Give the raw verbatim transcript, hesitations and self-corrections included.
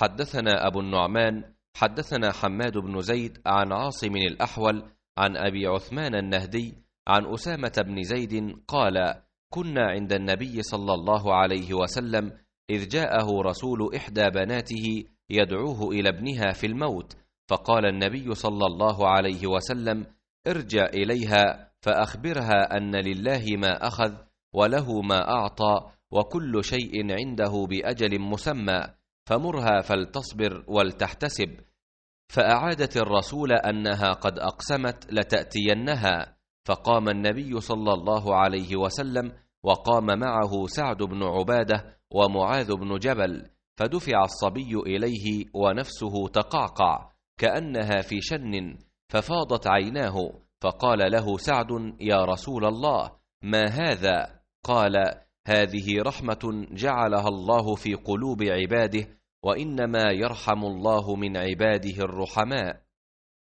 حدثنا أبو النعمان حدثنا حماد بن زيد عن عاصم الأحول عن أبي عثمان النهدي عن أسامة بن زيد قال: كنا عند النبي صلى الله عليه وسلم إذ جاءه رسول إحدى بناته يدعوه إلى ابنها في الموت، فقال النبي صلى الله عليه وسلم: ارجع إليها فأخبرها أن لله ما أخذ وله ما أعطى وكل شيء عنده بأجل مسمى، فمرها فلتصبر ولتحتسب. فأعادت الرسول أنها قد أقسمت لتأتينها، فقام النبي صلى الله عليه وسلم وقام معه سعد بن عبادة ومعاذ بن جبل، فدفع الصبي إليه ونفسه تقعقع كأنها في شن، ففاضت عيناه، فقال له سعد: يا رسول الله، ما هذا؟ قال: هذه رحمة جعلها الله في قلوب عباده، وإنما يرحم الله من عباده الرحماء.